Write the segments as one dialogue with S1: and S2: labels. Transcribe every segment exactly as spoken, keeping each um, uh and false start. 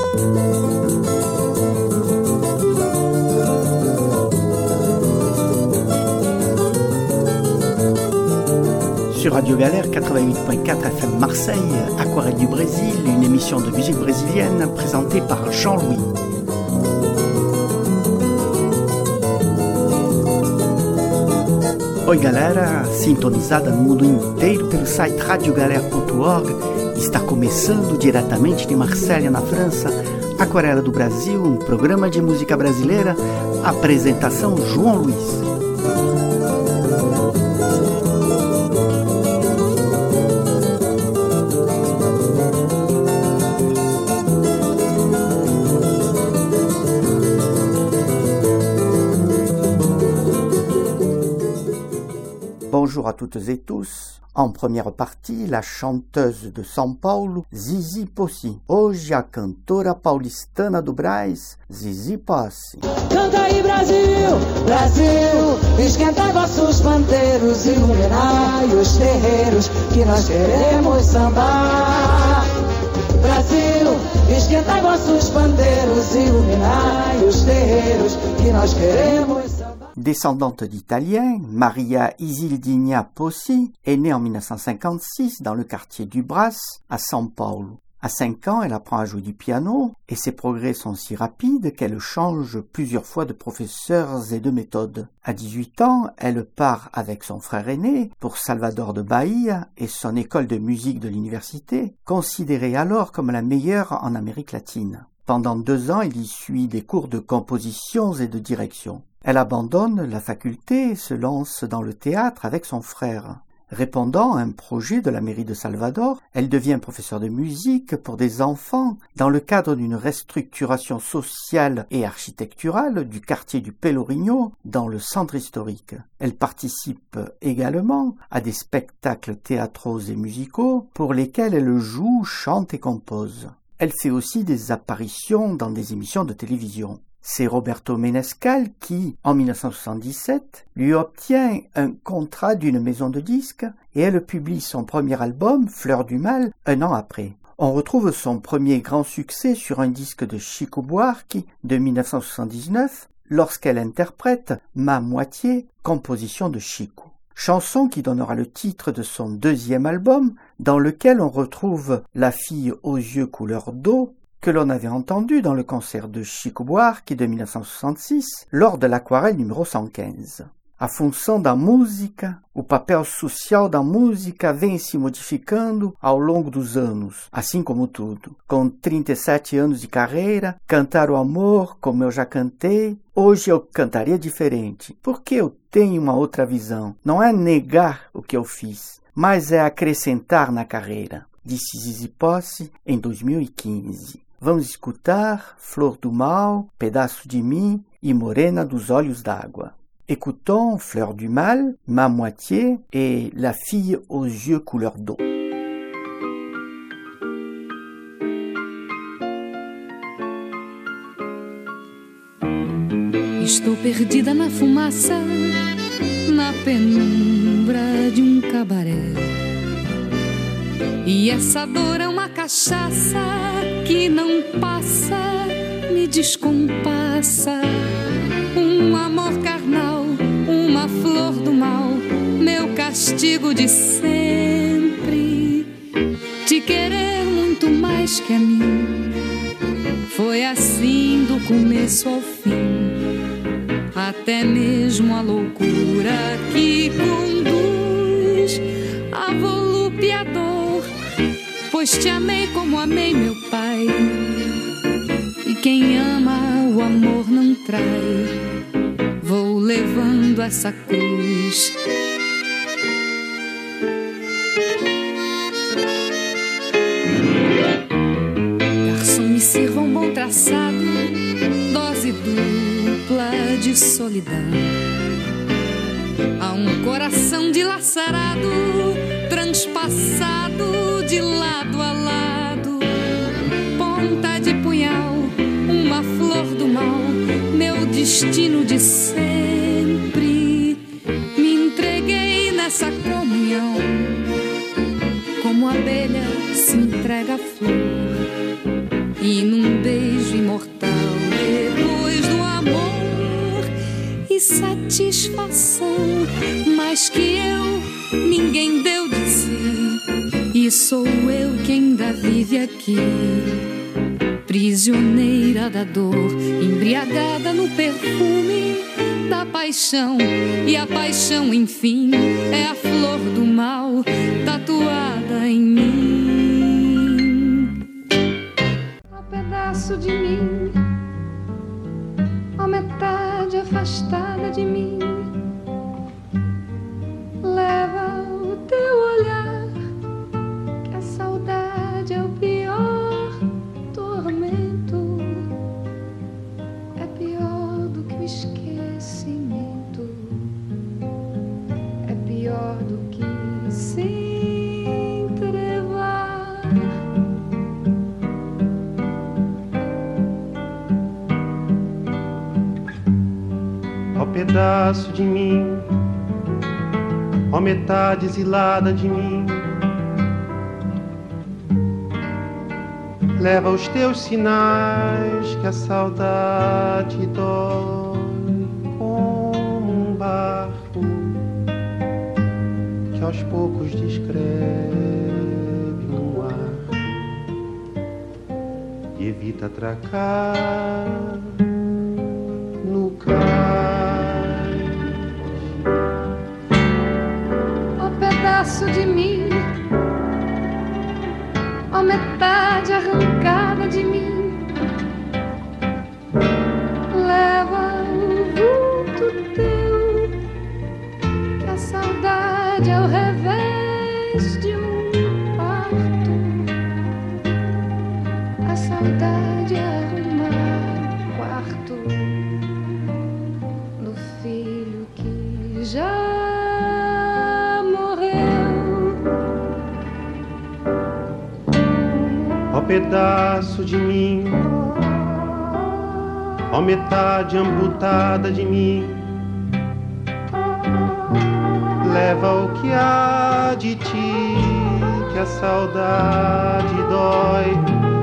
S1: Sur Radio Galère quatre-vingt-huit virgule quatre F M Marseille, Aquarelle du Brésil, une émission de musique brésilienne présentée par Jean-Louis. Oi galera, sintonizada no mundo inteiro pelo site radio galera ponto org, está começando diretamente de Marselha, na França, Aquarela do Brasil, um programa de música brasileira, apresentação João Luiz. Bonjour à toutes et tous. En première partie, la chanteuse de São Paulo, Zizi Posse. Hoje a cantora paulistana do Brás, Zizi Posse.
S2: Canta aí Brasil, Brasil, esquentai vossos pandeiros, iluminai os terreiros, que nós queremos sambar. Brasil, esquentai vossos pandeiros, iluminai os terreiros, que nós queremos sambar.
S1: Descendante d'Italiens, Maria Isildinha Posse est née en dix-neuf cent cinquante-six dans le quartier du Brás, à São Paulo. À cinq ans, elle apprend à jouer du piano et ses progrès sont si rapides qu'elle change plusieurs fois de professeurs et de méthodes. À dix-huit ans, elle part avec son frère aîné pour Salvador de Bahia et son école de musique de l'université, considérée alors comme la meilleure en Amérique latine. Pendant deux ans, elle y suit des cours de composition et de direction. Elle abandonne la faculté et se lance dans le théâtre avec son frère. Répondant à un projet de la mairie de Salvador, elle devient professeure de musique pour des enfants dans le cadre d'une restructuration sociale et architecturale du quartier du Pelourinho dans le centre historique. Elle participe également à des spectacles théâtraux et musicaux pour lesquels elle joue, chante et compose. Elle fait aussi des apparitions dans des émissions de télévision. C'est Roberto Menescal qui, en dix-neuf cent soixante-dix-sept, lui obtient un contrat d'une maison de disques et elle publie son premier album, Fleur du Mal, un an après. On retrouve son premier grand succès sur un disque de Chico Buarque de dix-neuf cent soixante-dix-neuf lorsqu'elle interprète Ma Moitié, composition de Chico. Chanson qui donnera le titre de son deuxième album, dans lequel on retrouve La fille aux yeux couleur d'eau, que l'on avait entendu dans le concert de Chico Buarque de dix-neuf cent soixante-six, lors de l'Aquarelle numéro cent quinze. A função da música, o papel social da música vem se modificando ao longo dos anos, assim como tudo. Com trinta e sete anos de carreira, cantar o amor como eu já cantei, hoje eu cantaria diferente, porque eu tenho uma outra visão. Não é negar o que eu fiz, mas é acrescentar na carreira, disse Zizi Posse em dois mil e quinze. Vamos escutar Flor do Mal, Pedaço de Mim e Morena dos Olhos d'Água. Écoutons Fleur du Mal, Ma Moitié et La fille aux yeux couleur d'eau.
S3: Estou perdida na fumaça, na penumbra de um cabaré. E essa dor é uma cachaça que não passa, me descompassa. Um amor carnal, uma flor do mal, meu castigo de sempre. Te querer muito mais que a mim, foi assim do começo ao fim. Até mesmo a loucura que conduz a volúpia e a dor, pois te amei como amei meu pai. E quem ama o amor não trai. Vou levando essa cruz. Garçom, me sirva um bom traçado, dose dupla de solidão. Há um coração dilacerado, transpassado de lado a lado. Ponta de punhal, uma flor do mal, meu destino de sempre. Me entreguei nessa comunhão, como a abelha se entrega à flor. E num beijo satisfação, mas que eu ninguém deu de si, e sou eu que ainda vive aqui, prisioneira da dor, embriagada no perfume da paixão, e a paixão, enfim, é a flor do mal tatuada em mim.
S4: Um pedaço de mim, a metade afastada de mim, leva o teu olhar, que a saudade é o pior tormento, é pior do que o esquecimento, é pior do que se entrevar.
S5: Ó pedaço de mim, ó metade exilada de mim, leva os teus sinais, que a saudade dói como um barco que aos poucos descreve no ar e evita atracar no cais.
S4: Ó pedaço de mim, ó metade arrancada de mim, leva o vulto teu, que a saudade é o revés de um parto, a saudade é arrumar o quarto do filho que já
S5: Ó pedaço de mim, ó metade amputada de mim, leva o que há de ti, que a saudade dói,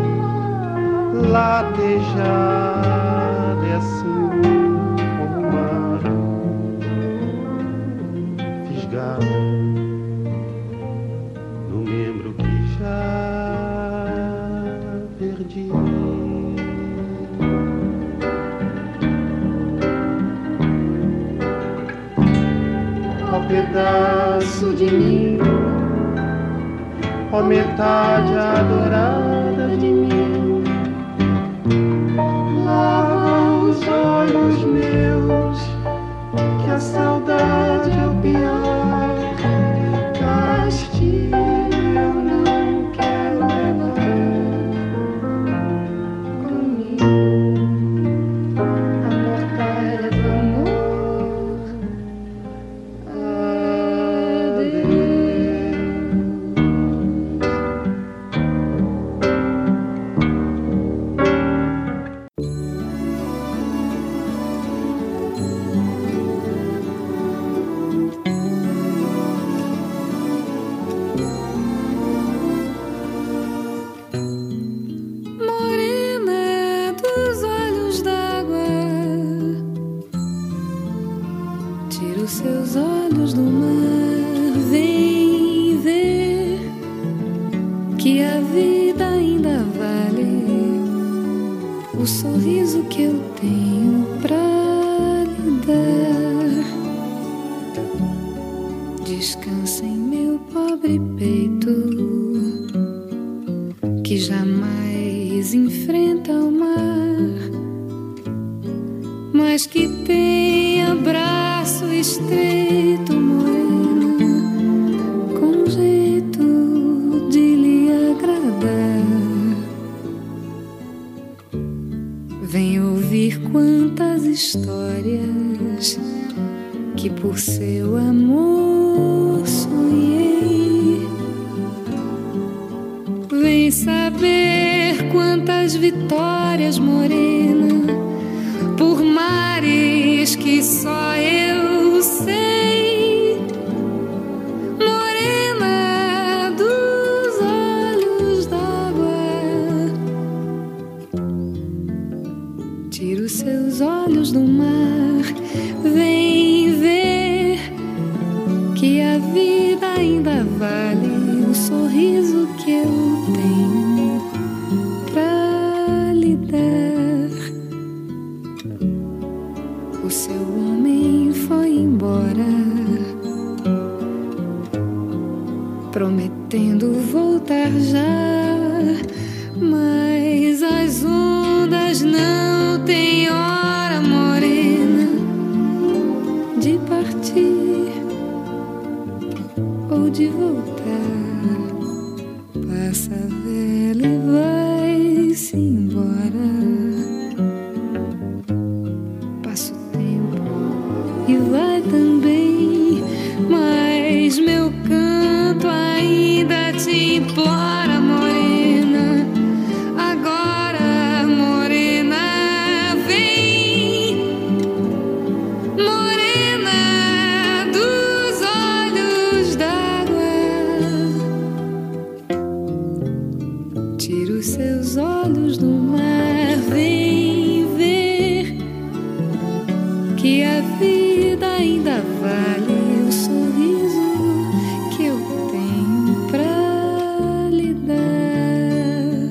S5: latejada é assim como o mar, fisgada no membro que já perdi. Ó pedaço de mim, ó metade adorada de mim, lava os olhos meus, que a saudade é o pior castigo. Eu não quero levar comigo a mortalha do amor.
S3: Morena dos olhos d'água, tira os seus olhos do mar, vem ver que a vida ainda vale o sorriso que eu tenho pra lhe dar. Descansa em meu pobre peito, que jamais enfrenta o mar, mas que tem abraço estreito, morena, com jeito de lhe agradar. Vem ouvir quantas histórias que por seu amor sonhei. Vem saber quantas vitórias, morena, por mares que só eu sei. Morena dos olhos d'água, tira os seus olhos do mar, vem vale o sorriso que eu tenho pra lhe dar. O seu homem foi embora, prometendo voltar já, mas as ondas não têm hora, morena, de partir ou de voltar. Passa a vela e vai-se embora. Passa o tempo e vai também, mas meu canto ainda te implora, morena. Agora, morena, vem, morena dos olhos d'água. Tira os seus olhos do mar, vem ver que a vida ainda vale o sorriso que eu tenho pra lhe dar.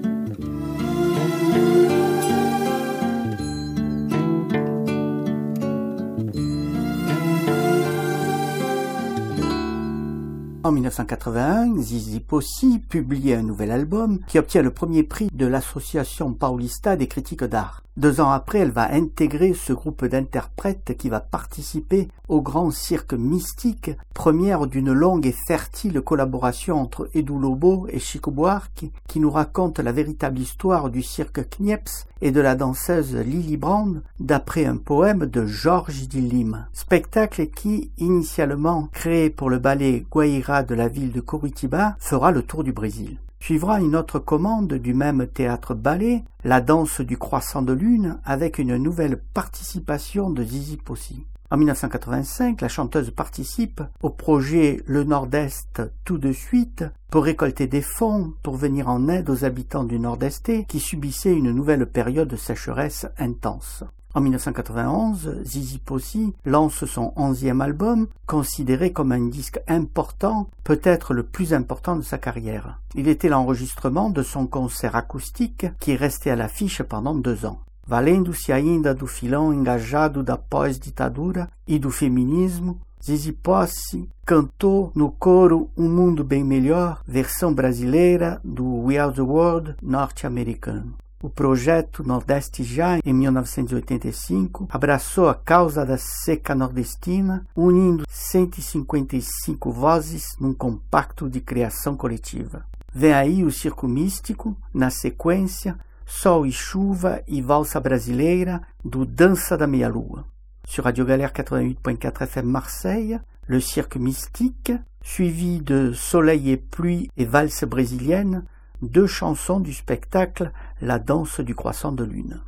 S1: En mille neuf cent quatre-vingt-un, Zizi Possi publie un nouvel album qui obtient le premier prix de l'Association Paulista des critiques d'art. Deux ans après, elle va intégrer ce groupe d'interprètes qui va participer au grand cirque mystique, première d'une longue et fertile collaboration entre Edu Lobo et Chico Buarque, qui nous raconte la véritable histoire du cirque Knieps et de la danseuse Lily Brand, d'après un poème de Georges Dillim. Spectacle qui, initialement créé pour le ballet Guaira de la ville de Curitiba, fera le tour du Brésil. Suivra une autre commande du même théâtre-ballet, La danse du croissant de lune, avec une nouvelle participation de Zizi Possi. En mille neuf cent quatre-vingt-cinq, la chanteuse participe au projet Le Nord-Est tout de suite pour récolter des fonds pour venir en aide aux habitants du Nord-Est qui subissaient une nouvelle période de sécheresse intense. En mille neuf cent quatre-vingt-onze, Zizi Possi lance son onzième album, considéré comme un disque important, peut-être le plus important de sa carrière. Il était l'enregistrement de son concert acoustique qui est resté à l'affiche pendant deux ans. Valendo-se ainda do filão engajado da pós-ditadura e do feminismo, Zizi Possi cantou no coro Um Mundo Bem Melhor, versão brasileira do We Are the World norte-americano. O projeto Nordeste Já, em mil novecentos e oitenta e cinco, abraçou a causa da seca nordestina, unindo cento e cinquenta e cinco vozes num compacto de criação coletiva. Vem aí o Circo Místico, na sequência, Sol e Chuva e Valsa Brasileira, do Dança da Meia-Lua. Sur Radio Galère quatre-vingt-huit point quatre F M Marseille, le Cirque Mystique, suivi de Soleil et Pluie et Valse Brésilienne, deux chansons du spectacle La danse du croissant de lune.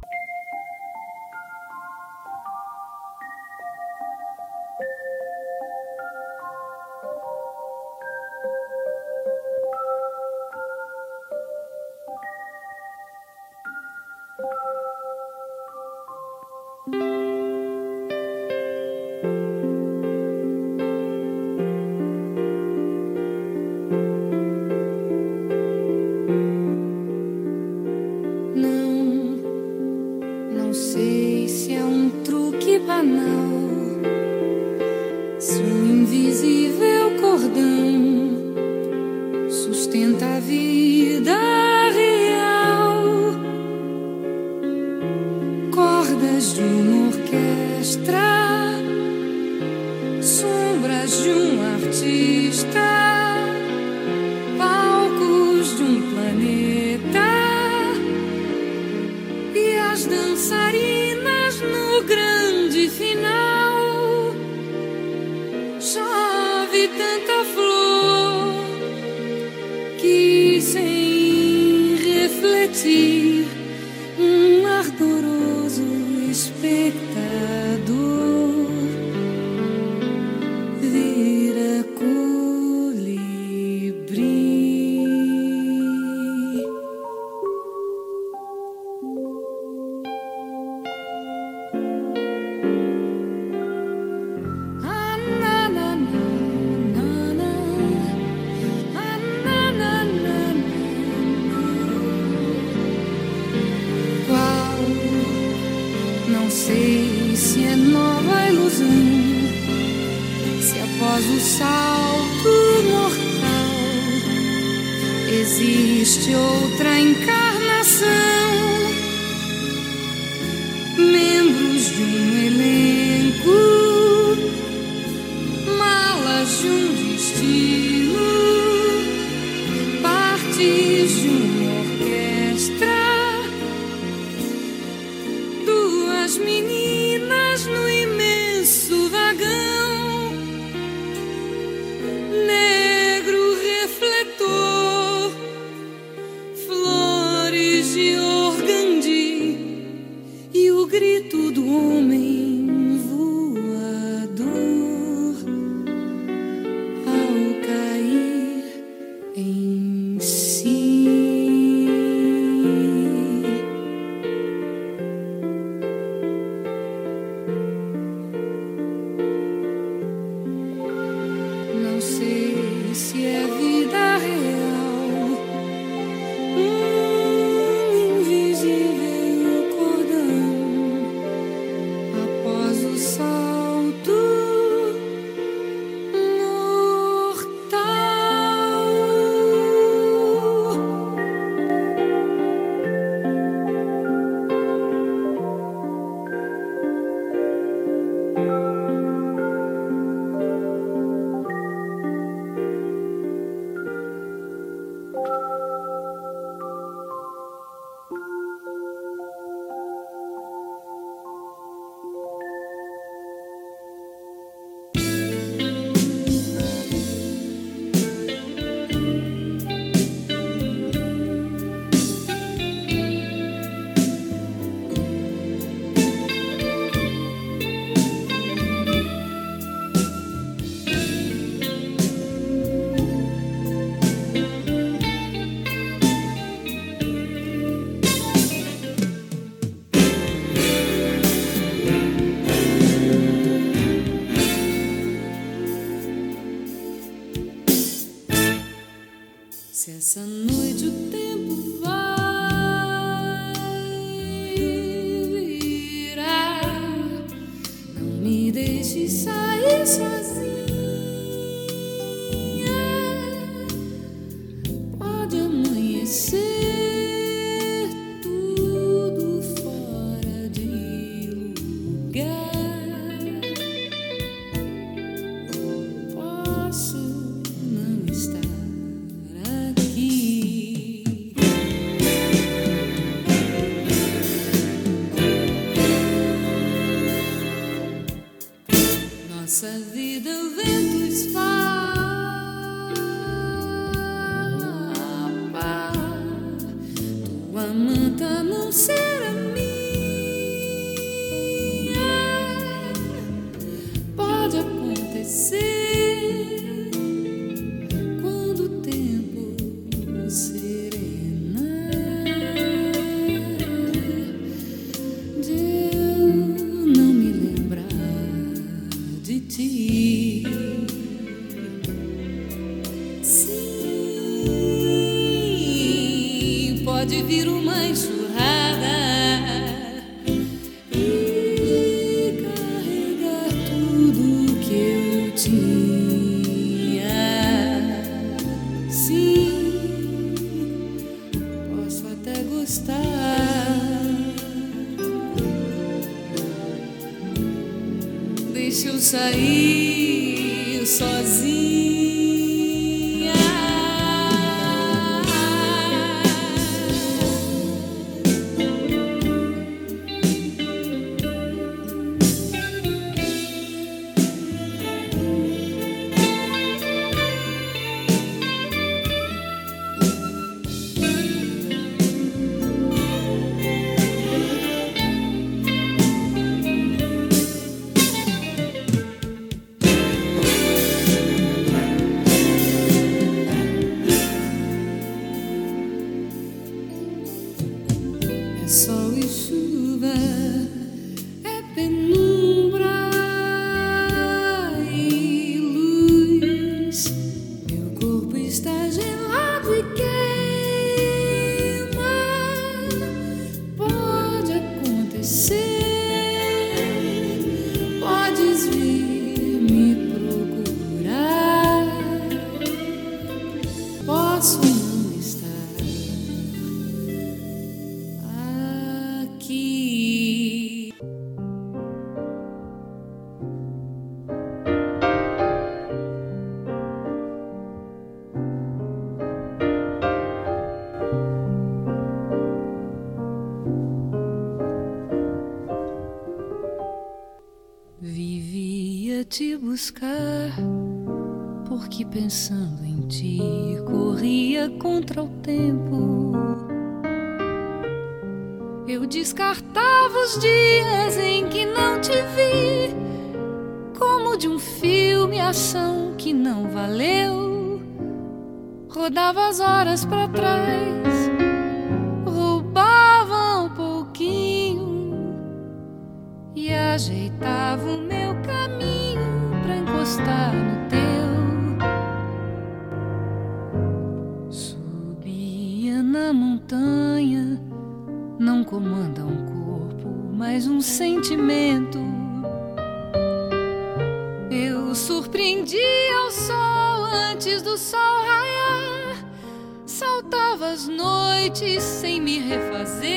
S3: Se um invisível cordão sustenta a vida real, cordas de uma orquestra, sombras de um artista, palcos de um planeta e as dançarinas no grande final. Chove tanta flor que sem refletir um ardoroso espectador vira colibri. Ah, na, na, na, na, na. Não sei se é nova ilusão, se após o salto mortal existe outra encarnação, membros de um elenco, malas de um destino, partes de uma orquestra, duas meninas no imenso vagão, negro refletor, flores de organdi e o grito do homem voador ao cair em si. Não sei se é vida real, um invisível cordão após o salto mortal. Se essa noite o tempo vai virar, não me deixe sair sozinha. Pode amanhecer tudo fora de lugar. Posso não estar aqui. Nossa vida o vento esfapa, tua manta não será minha. Pode acontecer quando o tempo serena de eu não me lembrar de ti. Sim, pode vir uma enxurrada e carregar tudo que eu tinha. Sim, posso até gostar. Deixa eu sair sozinha. Sol e chuva, é penumbra e luz. Meu corpo está gelado e queima. Pode acontecer te buscar, porque pensando em ti corria contra o tempo. Eu descartava os dias em que não te vi, como de um filme ação que não valeu. Rodava as horas pra trás, roubava um pouquinho e ajeitava o meu caminho pra encostar no teu. Subia na montanha, não comanda um corpo, mas um sentimento. Eu surpreendia o sol antes do sol raiar, saltava as noites sem me refazer,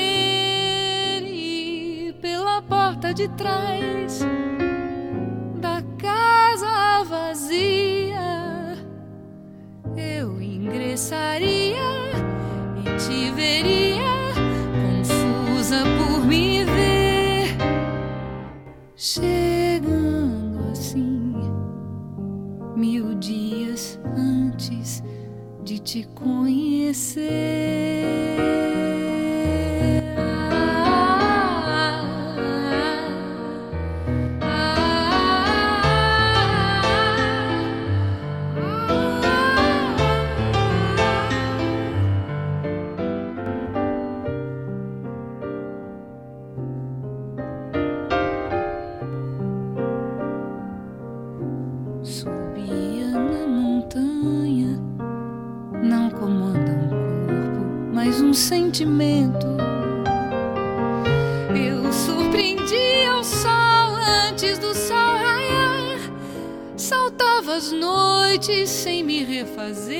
S3: e pela porta de trás da casa vazia eu ingressaria e te veria por me ver, chegando assim mil dias antes de te conhecer. Um sentimento. Eu surpreendia o sol antes do sol raiar, saltava as noites sem me refazer,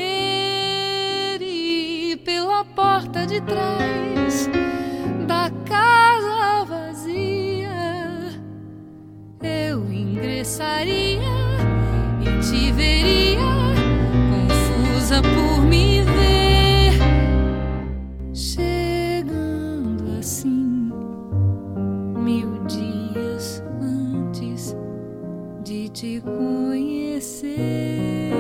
S3: e pela porta de trás da casa vazia eu ingressaria e te veria confusa por me ver. Chegando assim mil dias antes de te conhecer.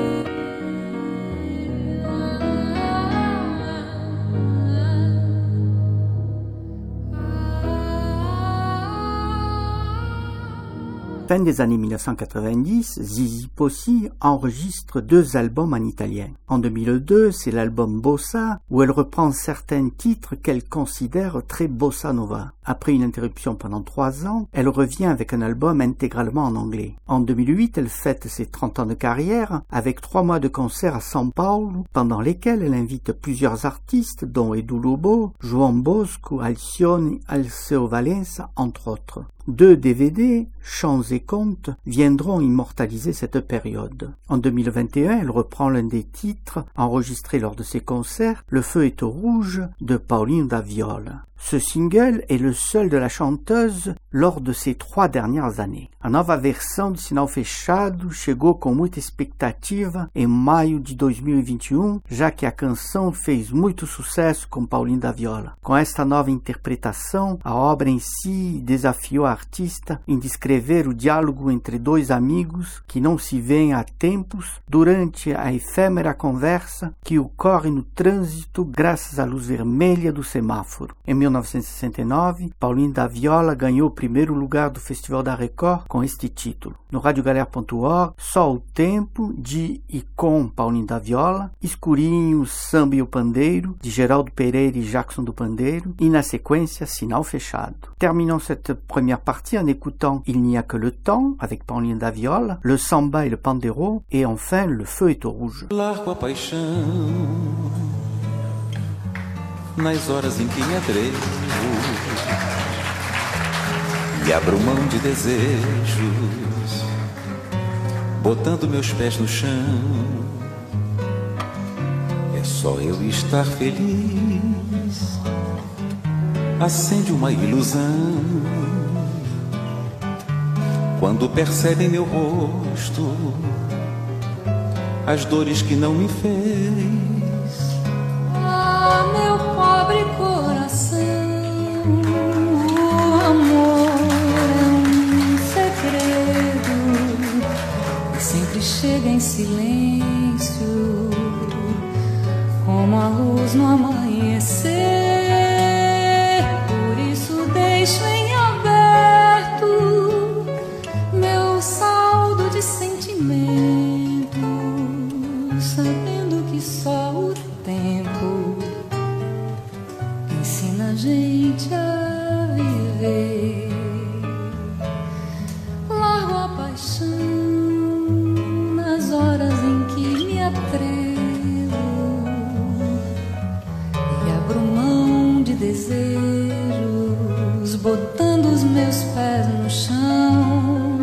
S1: Fin des années mille neuf cent quatre-vingt-dix, Zizi Possi enregistre deux albums en italien. En deux mille deux, c'est l'album Bossa, où elle reprend certains titres qu'elle considère très bossa nova. Après une interruption pendant trois ans, elle revient avec un album intégralement en anglais. En deux mille huit, elle fête ses trente ans de carrière avec trois mois de concerts à São Paulo, pendant lesquels elle invite plusieurs artistes, dont Edu Lobo, João Bosco, Alcione, Alceu Valença, entre autres. Deux D V D, Chants et Contes, viendront immortaliser cette période. En deux mille vingt et un, elle reprend l'un des titres enregistrés lors de ses concerts, Le feu est au rouge, de Paulinho da Viola. Ce single est le seul de la chanteuse lors de ces trois dernières années. A nova versão de Sinal Fechado chegou com muita expectativa em maio de dois mil e vinte e um, já que a canção fez muito sucesso com Paulinho da Viola. Com esta nova interpretação, a obra em si desafiou a artista em descrever o diálogo entre dois amigos que não se veem há tempos durante a efêmera conversa que ocorre no trânsito graças à luz vermelha do semáforo. Em mil novecentos e sessenta e nove, Paulinho da Viola ganhou o primeiro lugar do Festival da Record com este título. No rádio galera ponto org, Só o Tempo, de e com Paulinho da Viola, Escurinho, Samba e o Pandeiro, de Geraldo Pereira e Jackson do Pandeiro, e na sequência, Sinal Fechado. Terminons cette première partie en écoutant Il n'y a que le temps, avec Paulinho da Viola, le Samba et le Pandeiro, et enfin Le feu est au rouge.
S6: Largo a paixão nas horas em que me atrevo e abro mão de desejos, botando meus pés no chão. É só eu estar feliz, acende uma ilusão quando percebe em meu rosto as dores que não me fez.
S3: Ah, meu pobre coração, o amor é um segredo deixo em aberto meu saldo de sentimento, sabendo que só o tempo ensina a gente a viver. Largo a paixão nas horas em que me atrevo e abro mão de desejos, botando os meus pés no chão.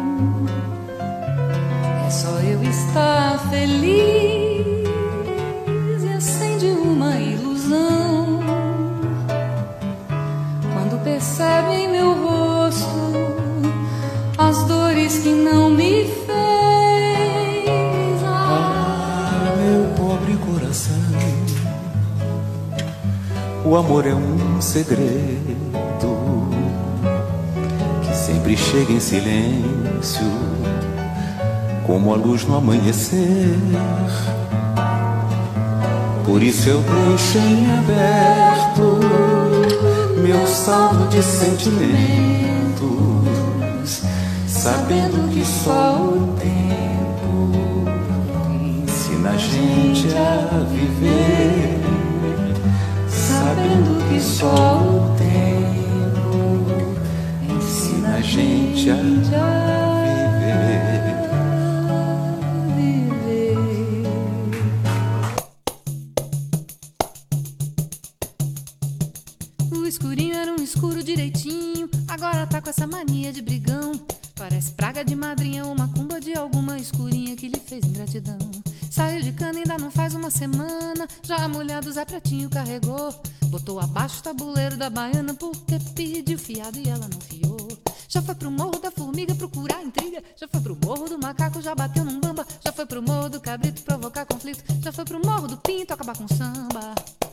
S3: É só eu estar feliz e acende uma ilusão quando percebe em meu rosto as dores que não me fez.
S6: Ah, meu pobre coração, o amor é um segredo que sempre chega em silêncio, como a luz no amanhecer. Por isso eu deixo em aberto meu saldo de sentimentos, sabendo que só o tempo ensina a gente a viver, sabendo que só o tempo ensina a gente a viver.
S3: O escurinho era um escuro direitinho, agora tá com essa mania de brigão. Parece praga de madrinha ou macumba de alguma escurinha que lhe fez ingratidão. Saiu de cana ainda não faz uma semana, já a mulher do Zé Pretinho carregou. Botou abaixo o tabuleiro da baiana porque pediu fiado e ela não fiou. Já foi pro morro da formiga procurar intriga, já foi pro morro do macaco, já bateu num bamba, já foi pro morro do cabrito provocar conflito, já foi pro morro do pinto acabar com samba.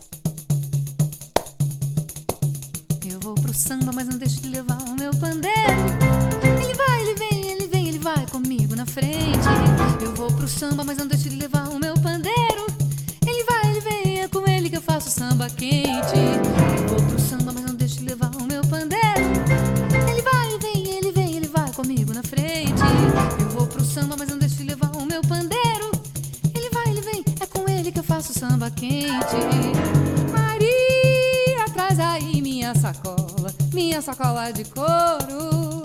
S3: Eu vou pro samba, mas não deixo de levar o meu pandeiro. Ele vai, ele vem, ele vem, ele vai comigo na frente. Eu vou pro samba, mas não deixo de levar o meu pandeiro. Ele vai, ele vem, é com ele que eu faço samba quente. Eu vou pro samba, mas não deixo de levar o meu pandeiro. Ele vai, ele vem, ele vem, ele vai comigo na frente. Eu vou pro samba, mas não deixo de levar o meu pandeiro. Ele vai, ele vem, é com ele que eu faço samba quente. Maria, traz aí minha sacola, minha sacola de couro.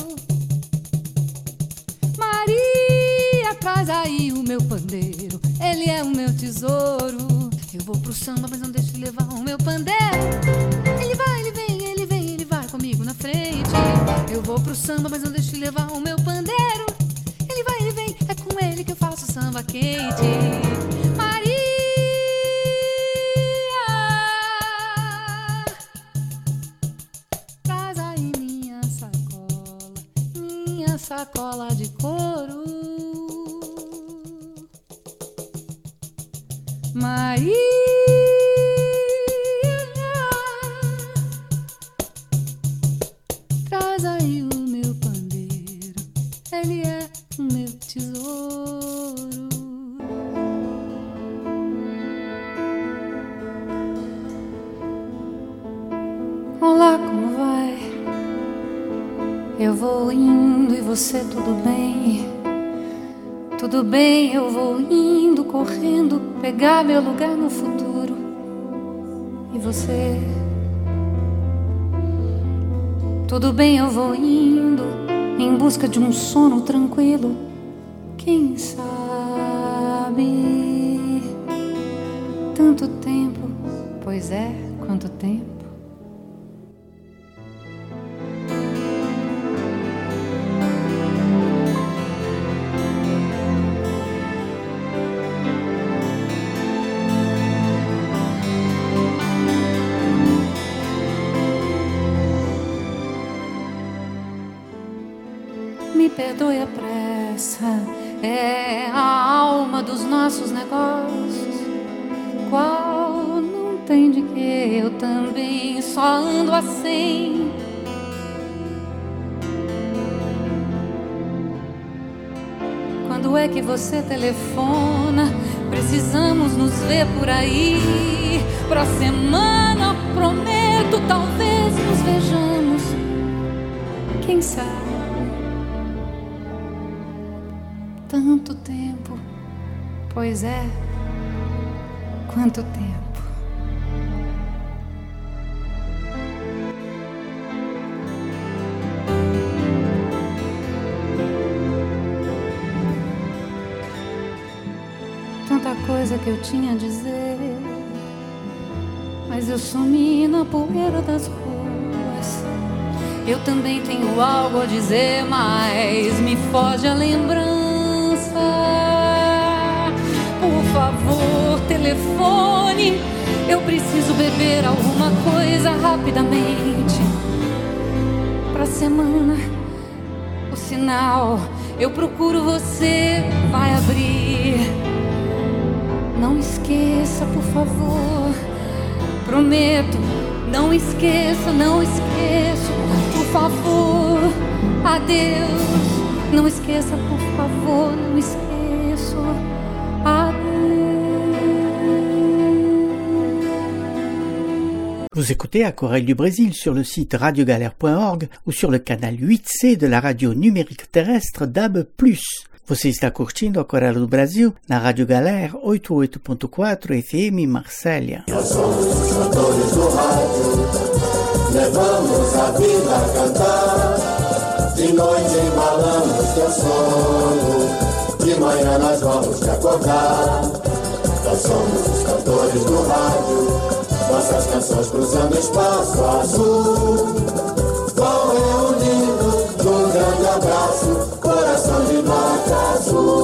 S3: Maria, traz aí o meu pandeiro, ele é o meu tesouro. Eu vou pro samba, mas não deixo de levar o meu pandeiro. Ele vai, ele vem, ele vem, ele vai comigo na frente. Eu vou pro samba, mas não deixo de levar o meu pandeiro. Ele vai, ele vem, é com ele que eu faço samba quente. Maria, traz aí minha sacola, minha sacola de couro. Maria, traz aí o meu pandeiro, ele é o meu tesouro. Olá, como vai? Eu vou indo e você, tudo bem? Tudo bem, eu vou indo, correndo, pegar meu lugar no futuro. E você? Tudo bem, eu vou indo, em busca de um sono tranquilo. Quem sabe? Tanto tempo, pois é, quanto tempo. Me perdoe a pressa, é a alma dos nossos negócios. Qual não tem de que eu também só ando assim. Quando é que você telefona? Precisamos nos ver por aí. Pra semana prometo, talvez nos vejamos. pensar. Tanto tempo, pois é, quanto tempo. Tanta coisa que eu tinha a dizer, mas eu sumi na poeira das ruas. Eu também tenho algo a dizer, mas me foge a lembrança. Por favor, telefone, eu preciso beber alguma coisa rapidamente. Pra semana, o sinal, eu procuro, você vai abrir. Não esqueça, por favor, prometo, não esqueça, não esqueço, por favor, adeus. Não esqueça, por favor, não esqueço, adeus.
S1: Vous écoutez Aquarelle du Brésil sur le site radio galère point org ou sur le canal huit C de la radio numérique terrestre D A B plus. Você está curtindo Aquarelle do Brasil na Rádio Galera oitenta e oito ponto quatro F M Marsella.
S7: Nós somos os cantores do rádio, levamos a vida a cantar. De noite embalamos teu sono, de manhã nós vamos te acordar. Nós somos os cantores do rádio, nossas canções cruzando espaço azul. Vão reunindo num grande abraço, coração de nota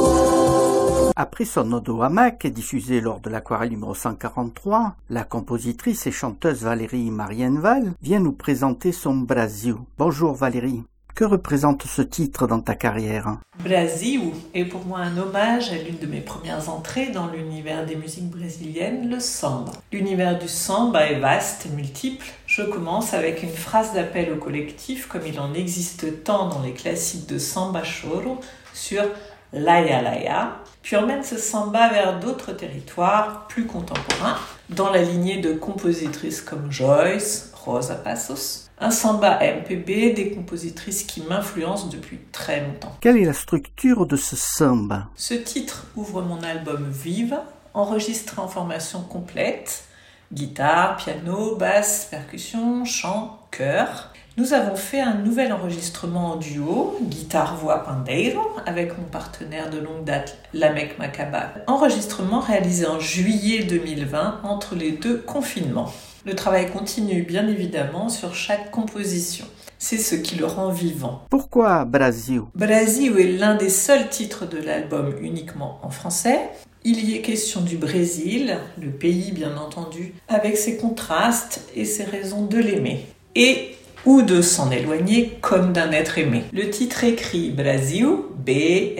S7: azul.
S1: Après son ode au hamac, diffusé lors de l'aquarelle numéro cent quarante-trois, la compositrice et chanteuse Valérie Marienval vient nous présenter son Brasil. Bonjour Valérie. Que représente ce titre dans ta carrière?
S8: Brasil est pour moi un hommage à l'une de mes premières entrées dans l'univers des musiques brésiliennes, le samba. L'univers du samba est vaste et multiple. Je commence avec une phrase d'appel au collectif, comme il en existe tant dans les classiques de samba choro, sur Laia Laia, puis emmène ce samba vers d'autres territoires plus contemporains, dans la lignée de compositrices comme Joyce, Rosa Passos. Un samba M P B, des compositrices qui m'influencent depuis très longtemps.
S1: Quelle est la structure de ce samba?
S8: Ce titre ouvre mon album Viva, enregistré en formation complète, guitare, piano, basse, percussion, chant, chœur. Nous avons fait un nouvel enregistrement en duo, guitare-voix pandeiro, avec mon partenaire de longue date, Lamek Makaba. Enregistrement réalisé en juillet deux mille vingt, entre les deux confinements. Le travail continue bien évidemment sur chaque composition. C'est ce qui le rend vivant.
S1: Pourquoi Brasil?
S8: Brasil est l'un des seuls titres de l'album uniquement en français. Il y est question du Brésil, le pays bien entendu, avec ses contrastes et ses raisons de l'aimer. Et ou de s'en éloigner comme d'un être aimé. Le titre écrit Brasil, B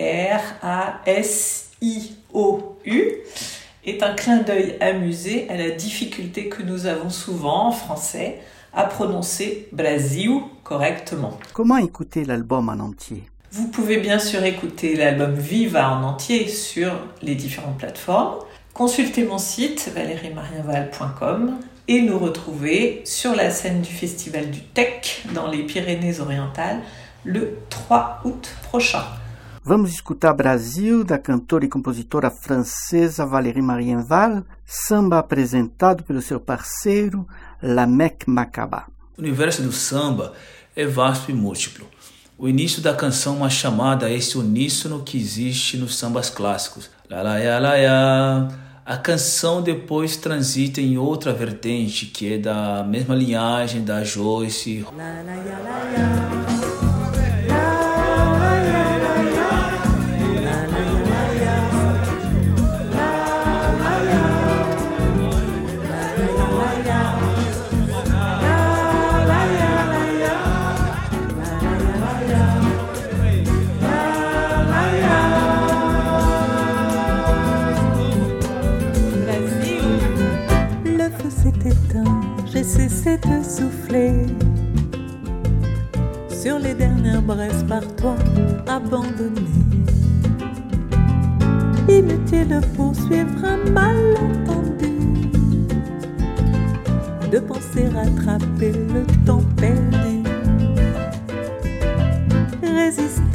S8: R A S I O U, est un clin d'œil amusé à la difficulté que nous avons souvent en français à prononcer Brasil correctement.
S1: Comment écouter l'album en entier?
S8: Vous pouvez bien sûr écouter l'album Viva en entier sur les différentes plateformes. Consultez mon site valérie marienval point com et nous retrouver sur la scène du Festival du Tech dans les Pyrénées-Orientales le trois août prochain.
S1: Vamos escutar Brasil, da cantora e compositora francesa Valérie Marienval, samba apresentado pelo seu parceiro Lamek Makaba.
S9: O universo do samba é vasto e múltiplo. O início da canção é uma chamada a esse uníssono que existe nos sambas clássicos. La la ya la ya. A canção depois transita em outra vertente, que é da mesma linhagem da Joyce. La la ya la ya.
S10: J'ai cessé de souffler sur les dernières braises par toi abandonnées. Inutile de poursuivre un malentendu, de penser rattraper le temps perdu.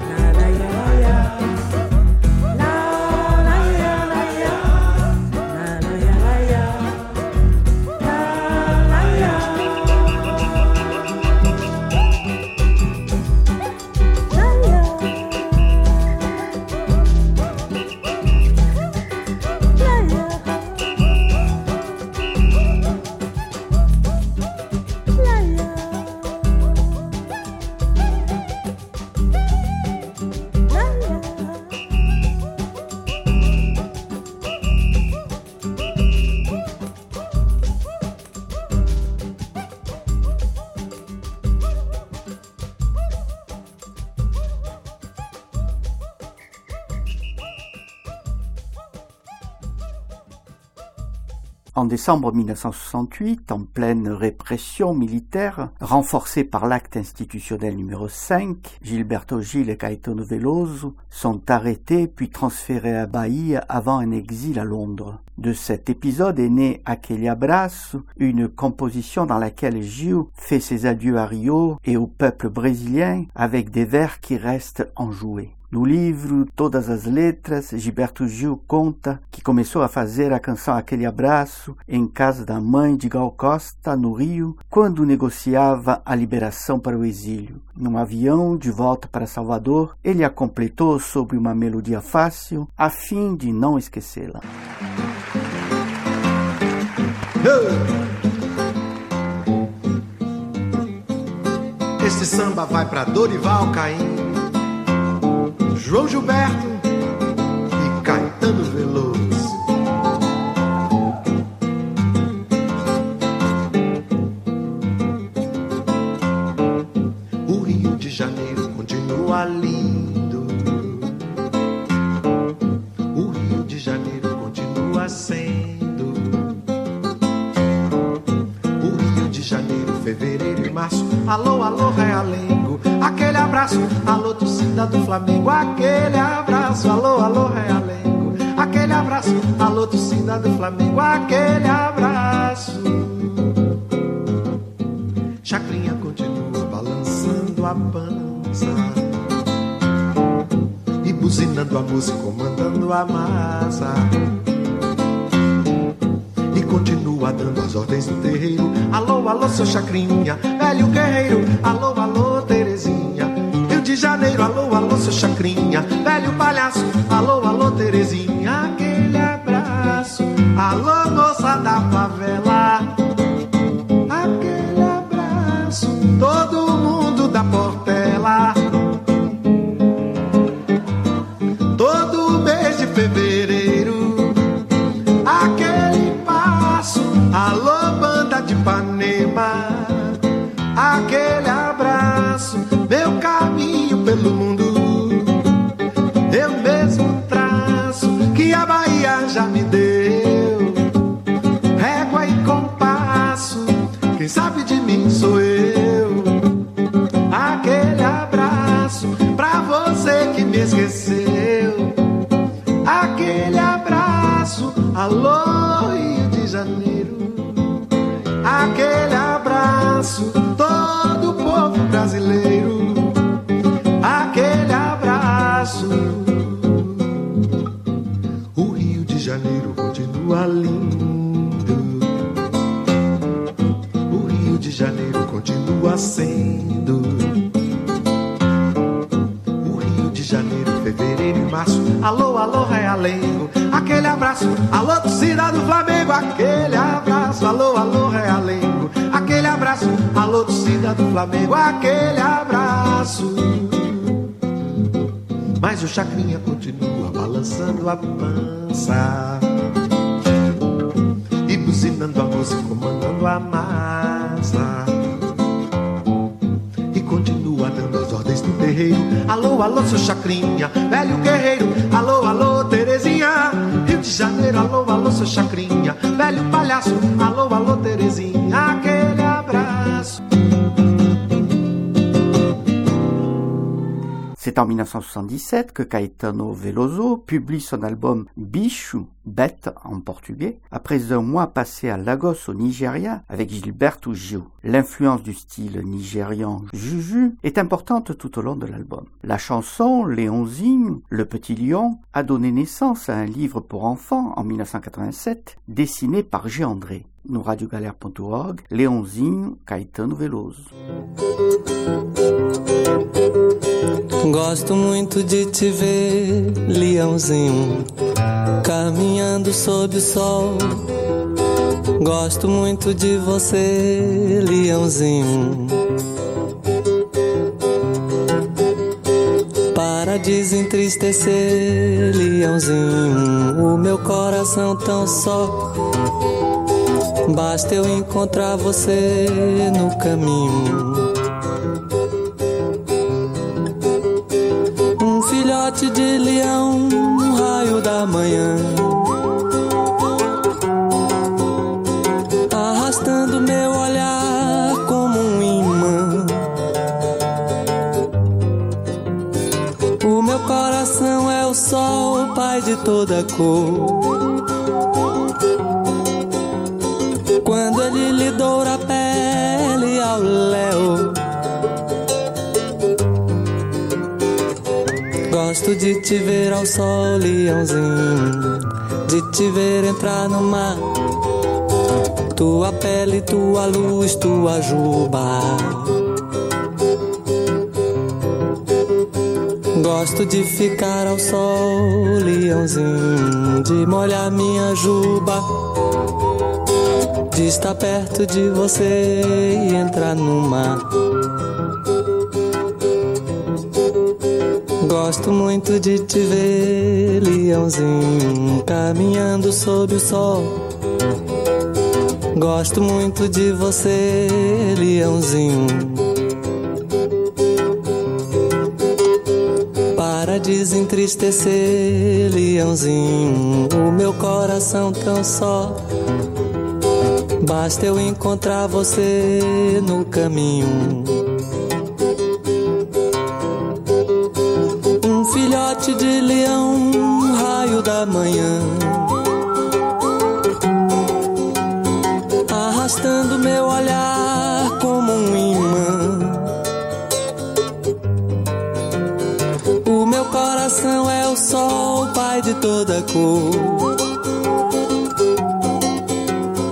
S1: En décembre mille neuf cent soixante-huit, en pleine répression militaire, renforcée par l'acte institutionnel numéro cinq, Gilberto Gil et Caetano Veloso sont arrêtés puis transférés à Bahia avant un exil à Londres. De cet épisode est née Aquele Abraço, une composition dans laquelle Gil fait ses adieux à Rio et au peuple brésilien avec des vers qui restent enjoués. No livro Todas as Letras, Gilberto Gil conta que começou a fazer a canção Aquele Abraço em casa da mãe de Gal Costa, no Rio, quando negociava a liberação para o exílio. Num avião de volta para Salvador, ele a completou sobre uma melodia fácil, a fim de não esquecê-la.
S11: Esse samba vai para Dorival Caymmi, João Gilberto e Caetano Veloso. O Rio de Janeiro continua lindo. O Rio de Janeiro continua sendo. O Rio de Janeiro, fevereiro e março. Alô, alô, Realengo. Aquele abraço, alô, torcida do Flamengo. Aquele abraço, alô, alô, Realengo. Aquele abraço, alô, torcida do Flamengo. Aquele abraço. Chacrinha continua balançando a pança e buzinando a música, comandando a massa. E continua dando as ordens do terreiro. Alô, alô, seu Chacrinha, velho guerreiro. Alô, alô, Terezinha. Rio de Janeiro, alô, alô, seu Chacrinha, velho palhaço. Alô, alô, Terezinha, aquele abraço. Alô, moça da favela, aquele abraço. Todo mundo da Portela. Todo mês de fevereiro, aquele passo. Alô, banda de Ipanema, aquele abraço. Meu caminho pelo mundo eu mesmo traço, que a Bahia já me deu régua e compasso. Quem sabe de mim sou eu. Aquele abraço pra você que me esqueceu. Aquele abraço, alô, Rio de Janeiro. Aquele abraço, todo o povo brasileiro. Aquele abraço. O Rio de Janeiro continua lindo. O Rio de Janeiro continua sendo. O Rio de Janeiro, fevereiro e março. Alô, alô, Realengo. Aquele abraço, alô, torcida do Flamengo. Aquele abraço, alô, alô, Realengo. Aquele abraço, alô, torcida do Flamengo. Aquele abraço. Mas o Chacrinha continua balançando a pança e buzinando a música, comandando a massa. E continua dando as ordens do terreiro. Alô, alô, seu Chacrinha, velho guerreiro. Alô, alô, Terezinha. Rio de Janeiro, alô, alô, seu Chacrinha, velho palhaço. Alô, alô, Terezinha, aquele abraço.
S1: C'est en mille neuf cent soixante-dix-sept que Caetano Veloso publie son album Bicho, bête en portugais, après un mois passé à Lagos au Nigeria avec Gilberto Gil. L'influence du style nigérian juju est importante tout au long de l'album. La chanson Léonzinho, le petit lion, a donné naissance à un livre pour enfants en mille neuf cent quatre-vingt-sept, dessiné par G. André. No radio galère ponto org, Leonzinho, Caetano Veloso.
S12: Gosto muito de te ver, leãozinho, caminhando sob o sol. Gosto muito de você, leãozinho, para desentristecer, leãozinho, o meu coração tão só. Basta eu encontrar você no caminho. Um filhote de leão, um raio da manhã, arrastando meu olhar como um imã. O meu coração é o sol, pai de toda cor. Quando ele lhe doura a pele ao léu, gosto de te ver ao sol, leãozinho, de te ver entrar no mar. Tua pele, tua luz, tua juba. Gosto de ficar ao sol, leãozinho, de molhar minha juba, de estar perto de você e entrar no mar. Gosto muito de te ver, leãozinho, caminhando sob o sol. Gosto muito de você, leãozinho, para desentristecer, leãozinho, o meu coração tão só. Basta eu encontrar você no caminho. Um filhote de leão, um raio da manhã, arrastando meu olhar como um imã. O meu coração é o sol, pai de toda cor.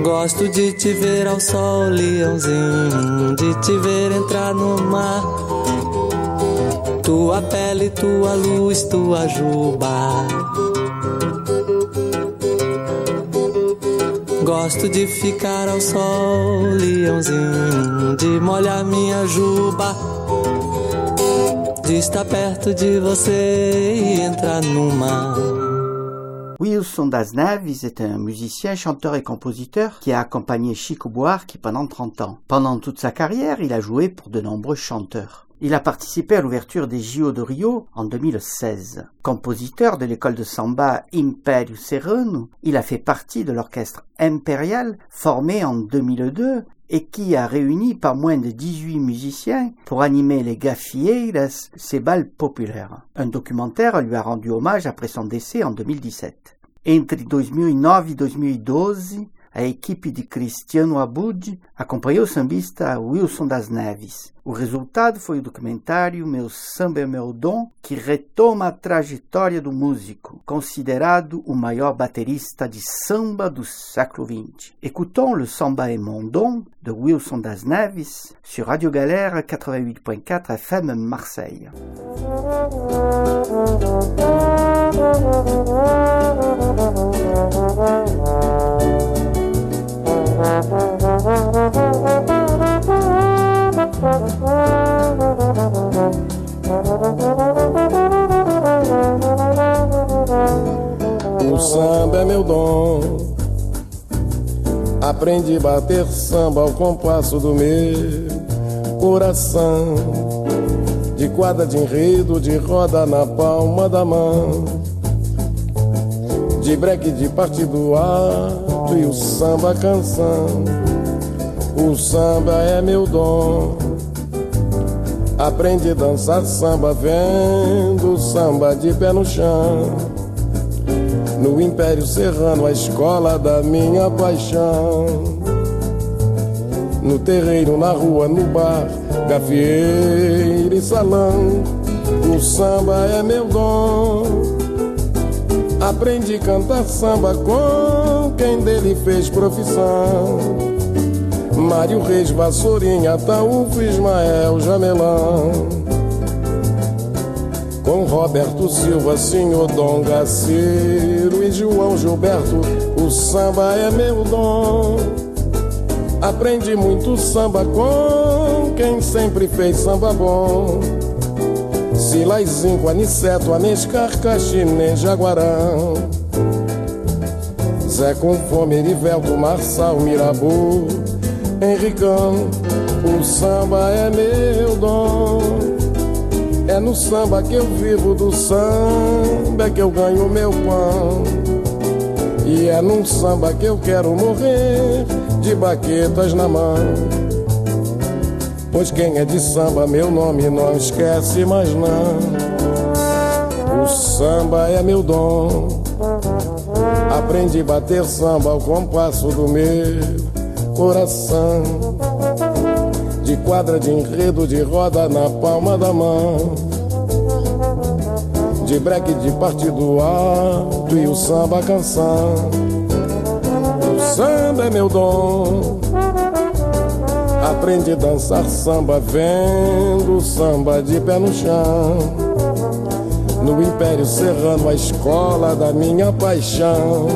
S12: Gosto de te ver ao sol, leãozinho, de te ver entrar no mar. Tua pele, tua luz, tua juba. Gosto de ficar ao sol, leãozinho, de molhar minha juba, de estar perto de você e entrar no mar.
S1: Wilson das Neves est un musicien, chanteur et compositeur qui a accompagné Chico Buarque pendant trente ans. Pendant toute sa carrière, il a joué pour de nombreux chanteurs. Il a participé à l'ouverture des J O de Rio en deux mille seize. Compositeur de l'école de samba Império Serrano, il a fait partie de l'orchestre Impérial formé en deux mille deux et qui a réuni pas moins de dix-huit musiciens pour animer les Gafieiras, ces bals populaires. Un documentaire lui a rendu hommage après son décès en deux mille dix-sept. Entre dois mil e nove e dois mil e doze, a equipe de Cristiano Abud acompanhou o sambista Wilson das Neves. O resultado foi o documentário Meu Samba é Meu Dom, que retoma a trajetória do músico, considerado o maior baterista de samba do século vinte. Écoutons Le Samba est Mon Don de Wilson das Neves sur Radio Galère quatre-vingt-huit point quatre F M Marseille.
S13: O samba é meu dom. Aprendi a bater samba ao compasso do meu coração, de quadra de enredo, de roda na palma da mão, de breque de partido alto e o samba canção. O samba é meu dom. Aprendi a dançar samba vendo samba de pé no chão, no Império Serrano, a escola da minha paixão. No terreiro, na rua, no bar, gafieira e salão, o samba é meu dom. Aprendi a cantar samba com quem dele fez profissão, Mário Reis, Vassourinha, Ataúfo, Ismael, Jamelão. Com Roberto Silva, Senhor Dom Gaciro e João Gilberto, o samba é meu dom. Aprendi muito samba com quem sempre fez samba bom, Silaizinho, Aniceto, Anescar, Caxinê, Jaguarão, Zé com Fome, Erivelto, Marçal, Mirabu, Henricão. O samba é meu dom. É no samba que eu vivo, do samba que eu ganho meu pão, e é num samba que eu quero morrer, de baquetas na mão. Pois quem é de samba, meu nome não esquece mais não. O samba é meu dom. Aprendi a bater samba ao compasso do meu coração, de quadra de enredo, de roda na palma da mão, de breque de partido alto e o samba canção. O samba é meu dom. Aprendi a dançar samba vendo samba de pé no chão, no Império Serrano, a escola da minha paixão.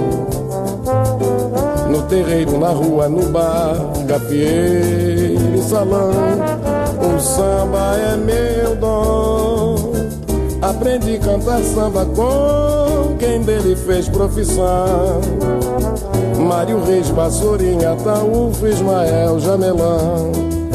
S13: No terreiro, na rua, no bar, gafieira e salão, o samba é meu dom. Aprendi a cantar samba com quem dele fez profissão, Mário Reis, Vassourinha, Ataúfo, Ismael, Jamelão.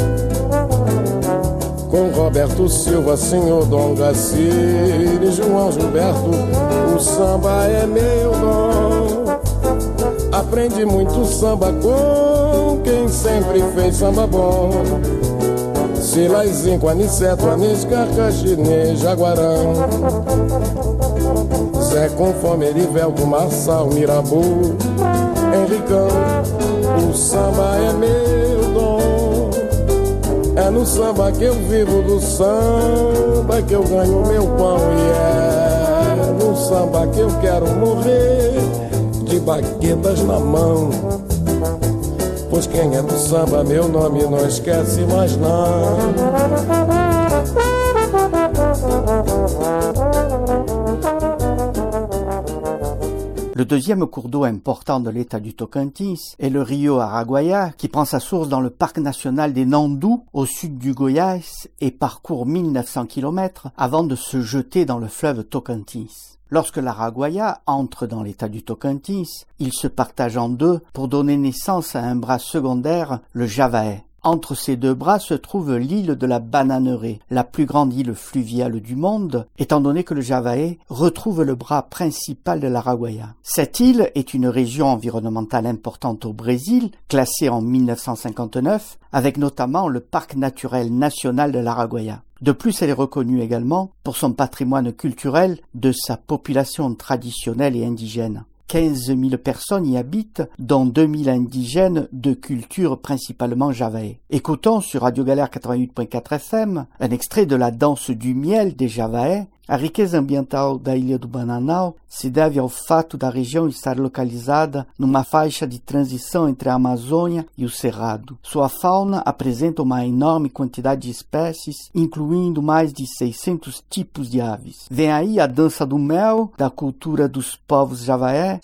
S13: Com Roberto Silva, Senhor Dom Gaciro e João Gilberto, o samba é meu dom. Aprendi muito samba com quem sempre fez samba bom, Silaizinho, Aniceto, Anescar, Caxinê, Jaguarão, Zé com Fome, Erivelto, Marçal, Mirabu, Henricão. O samba é meu dom. É no samba que eu vivo, do samba que eu ganho meu pão, e é no samba que eu quero morrer, de baquetas na mão. Pois quem é do samba, meu nome não esquece mais não.
S1: Le deuxième cours d'eau important de l'état du Tocantins est le Rio Araguaia, qui prend sa source dans le parc national des Nandous, au sud du Goiás, et parcourt mille neuf cents kilomètres avant de se jeter dans le fleuve Tocantins. Lorsque l'Araguaia entre dans l'état du Tocantins, il se partage en deux pour donner naissance à un bras secondaire, le Javaé. Entre ces deux bras se trouve l'île de la Bananeraie, la plus grande île fluviale du monde, étant donné que le Javaé retrouve le bras principal de l'Araguaia. Cette île est une région environnementale importante au Brésil, classée en mille neuf cent cinquante-neuf, avec notamment le parc naturel national de l'Araguaia. De plus, elle est reconnue également pour son patrimoine culturel de sa population traditionnelle et indigène. quinze mille personnes y habitent, dont deux mille indigènes de culture principalement javaé. Écoutons sur Radio Galère quatre-vingt-huit point quatre F M un extrait de la danse du miel des Javaé. A riqueza ambiental da Ilha do Bananal se deve ao fato da região estar localizada numa faixa de transição entre a Amazônia e o Cerrado. Sua fauna apresenta uma enorme quantidade de espécies, incluindo mais de seiscentos tipos de aves. Vem aí a dança do mel, da cultura dos povos javaé.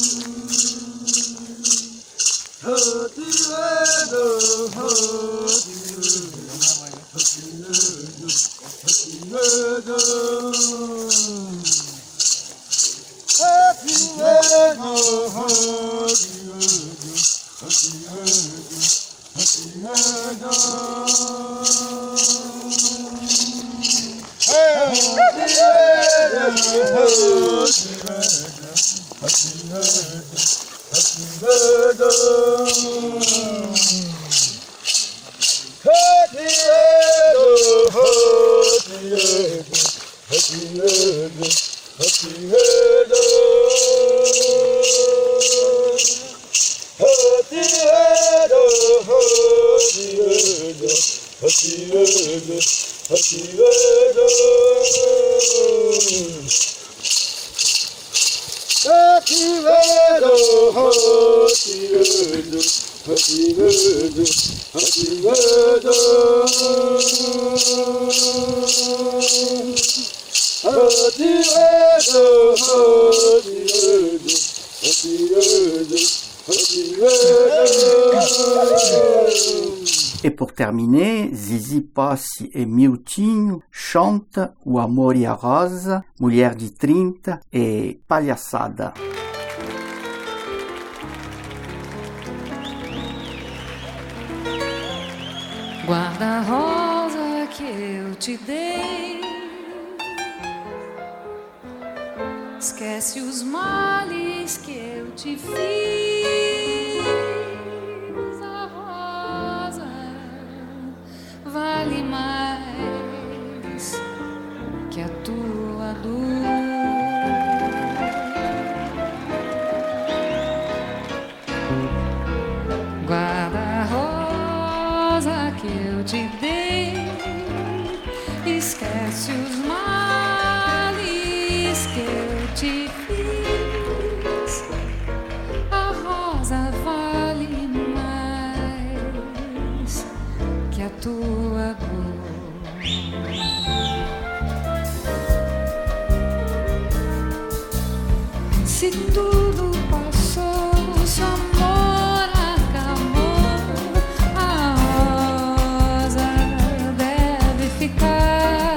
S1: E por terminer, Zizi Posse e Miltinho chantam O Amor e a Rosa, Mulher de trinta e Palhaçada.
S3: Guarda a rosa que eu te dei, esquece os males que eu te fiz. A rosa vale mais que a tua dor. Guarda a rosa que eu te dei, esquece os males que eu te fiz. A rosa vale mais que a tua dor. Se tudo passou, se o amor acabou, a rosa deve ficar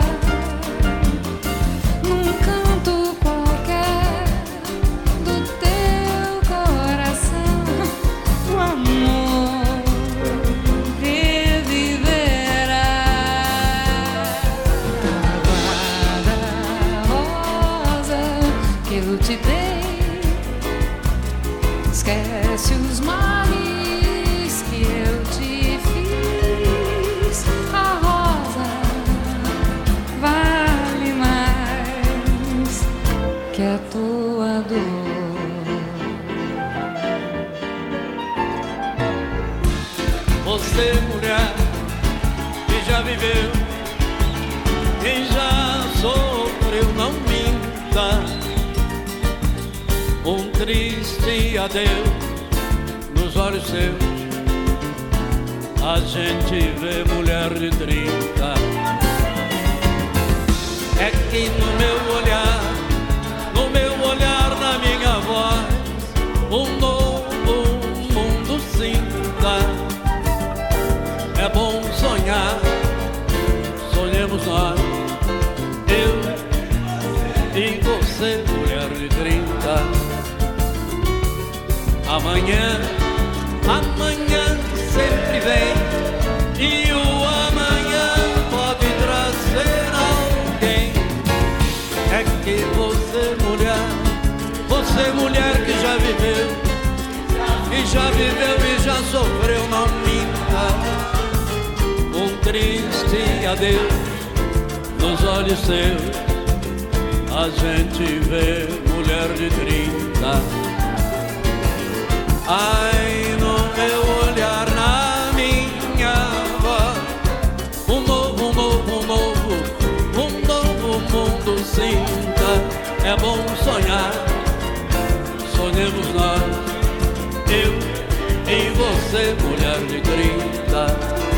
S3: num canto qualquer do teu coração. O amor reviverá. Guarda a rosa que eu te dei, esquece os males que eu te fiz. A rosa vale mais que a tua dor.
S14: Você, mulher, que já viveu, quem já sofreu, não minta. Um triste adeus nos olhos seus a gente vê mulher de trinta. É que no meu olhar, no meu olhar, na minha voz, um novo mundo sinta. É bom sonhar, sonhemos nós, eu e você, mulher de trinta. Amanhã, amanhã sempre vem, e o amanhã pode trazer alguém. É que você, mulher, você, mulher que já viveu, e já viveu e já sofreu, não minta. Um triste adeus nos olhos seus, a gente vê mulher de trinta. Ai, no meu olhar, na minha voz, um novo, um novo, um novo, um novo mundo sinta. É bom sonhar, sonhemos nós, eu e você, mulher de trinta.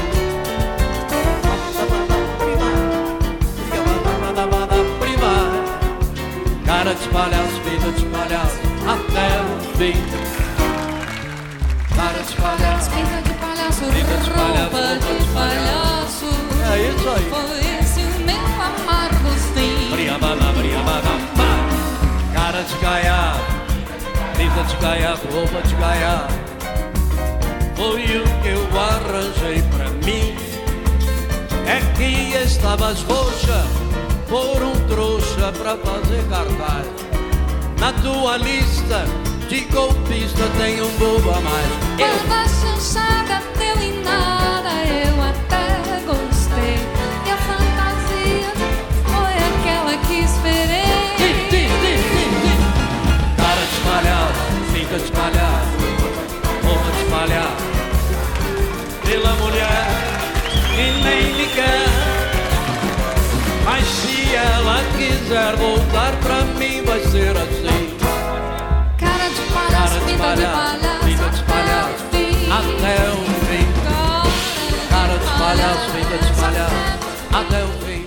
S14: Cara de palhaço, vida de palhaço, até o fim. Cara de palhaço,
S3: pinta de palhaço,
S14: pinta de palhaço,
S3: roupa de palhaço.
S14: É isso aí.
S3: Foi esse o meu amargo sim.
S14: Briababa, briababa, cara de gaiato, pinta de gaiato, roupa de gaiato. Foi o que eu arranjei pra mim. É que estavas roxa por um trouxa pra fazer cartaz. Na tua lista de golpista tem um bobo a mais.
S3: Toda chanchada deu em nada, eu até gostei. E a fantasia foi aquela que esperei.
S14: Tim, tim, tim, tim, tim. Cara de palhaço, fica de palhaço, roupa de palhaço, pela mulher que nem me quer. Mas se ela quiser voltar pra mim, vai ser assim.
S3: Cara de palhaço, pinta de palhaço,
S14: pinta de palhaço, até o fim. Cara de palhaço, pinta de palhaço, até o fim.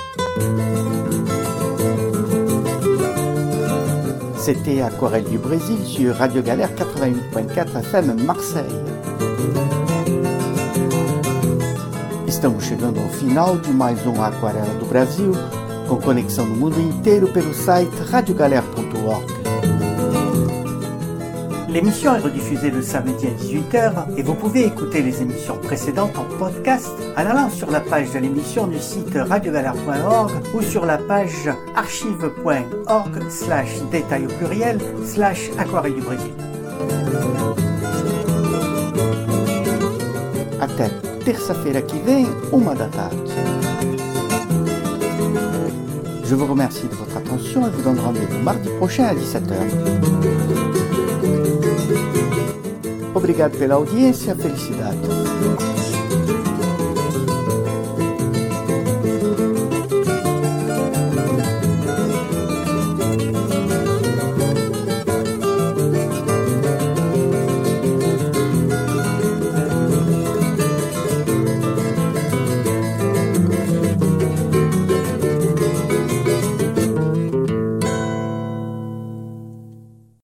S1: C'était Aquarelle du Brésil sur Radio Galère quatre-vingt-huit point quatre F M Marseille. Estamos chegando ao final de mais um Aquarela do Brasil, com conexão no mundo inteiro pelo site radio galère ponto org. L'émission est rediffusée le samedi à dix-huit heures et vous pouvez écouter les émissions précédentes en podcast en allant sur la page de l'émission du site radio galère point org ou sur la page archive point org slash détail au pluriel slash Aquarelle du Brésil. Até terça-feira que vem, uma da tarde. Je vous remercie de votre attention et vous donne rendez-vous mardi prochain à dix-sept heures. Obrigado pela audiência, felicidade.